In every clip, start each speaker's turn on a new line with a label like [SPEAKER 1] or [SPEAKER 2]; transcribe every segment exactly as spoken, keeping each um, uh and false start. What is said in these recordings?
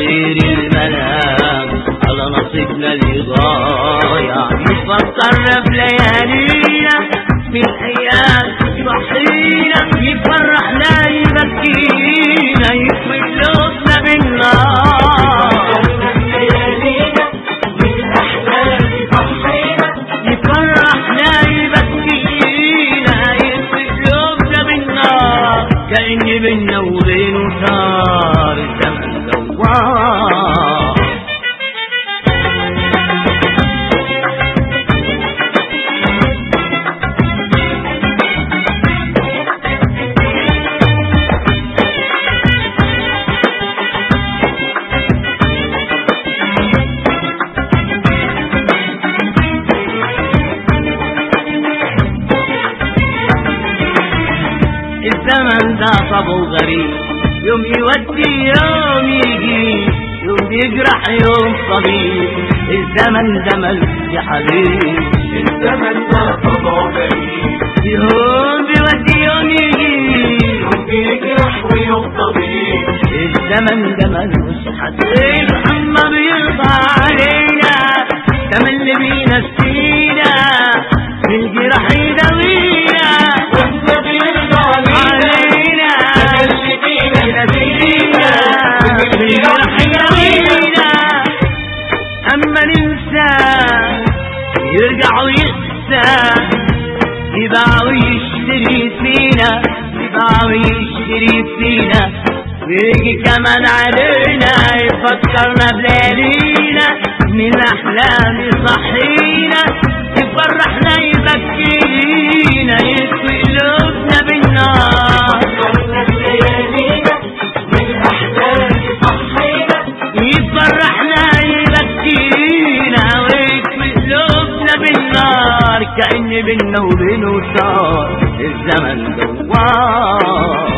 [SPEAKER 1] غير المنام على نصيبنا اللي ضايع. يفكرنا بليالينا من ايام صحينا، يفرحنا يبكينا، يكوي قلوبنا بالنار. يفرحنا يبكينا، يكوي قلوبنا بالنار، كأن بينا وبينه صار الزمن دوار. الزمن ده طبعه غريب، يوم يودي يوم يجي، يوم بيجرح يوم طبيب. الزمن ده ملوش يا حبيب،
[SPEAKER 2] الزمن ده طبعه غريب،
[SPEAKER 1] يوم بيودي يوم يجي،
[SPEAKER 2] يوم بيجرح ويوم طبيب.
[SPEAKER 1] الزمن ده ملوش حبيب، اما بيرضى علينا ده من اللي بينسينا بالجرح يداوينا.
[SPEAKER 2] واحنا بيرضى علينا ده اللي بينسينا بالجرح يداوينا.
[SPEAKER 1] اما ننسى يرجع ويقسى، يباع ويشتري فينا، يباع ويشتري فينا، ويجي كمان علينا يفكرنا بليالينا من احلام يصحينا، يفرحنا يبكينا، يكوي قلوبنا بالنار.
[SPEAKER 2] فكرنا بليالينا من احلام يصحينا،
[SPEAKER 1] يفرحنا يبكينا، ويكوي قلوبنا بالنار، كأن بينا وبينه صار الزمن دوار.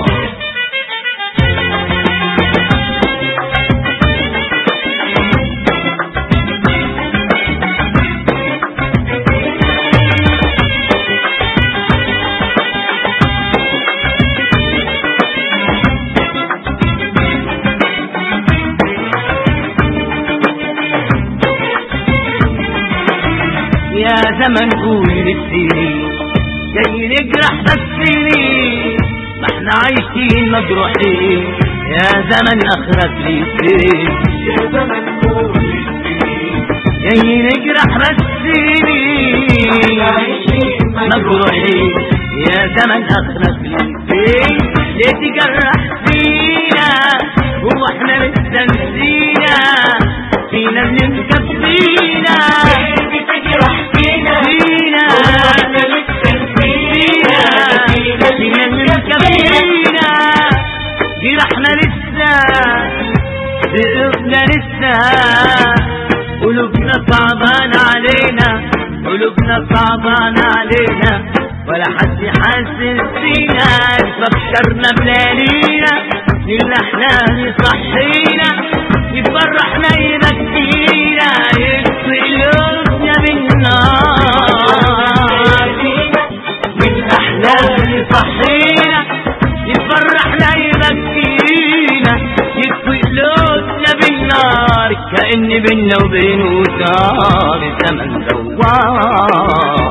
[SPEAKER 1] يا زمن قول السنين جاي نجرح بس سنين، ما احنا عايشين مجروحين. يا زمن اخرك لي فين،
[SPEAKER 2] يا زمن قول السنين
[SPEAKER 1] جاي نجرح بس سنين،
[SPEAKER 2] عايشين
[SPEAKER 1] مجروحين. يا زمن اخرك لي فين، ليه تجرح فينا هو احنا لسه نسينا، فينا بنركب فينا،
[SPEAKER 2] بتجرح فينا
[SPEAKER 1] فينا
[SPEAKER 2] واحنا لسه فينا،
[SPEAKER 1] فينا بنركب فينا. جرحنا لسه، قلوبنا لسه، قلوبنا صعبان علينا، قلوبنا صعبان علينا، ولا حد حاسس فينا. فكرنا بليالينا من الاحلام يصحينا، يفرحنا يبكينا، يكفي قلوبنا بالنار.
[SPEAKER 2] من احلام
[SPEAKER 1] يصحينا، يفرحنا يبكينا، يكفي قلوبنا بالنار، كأن بينا وبينه صار الزمن دوار.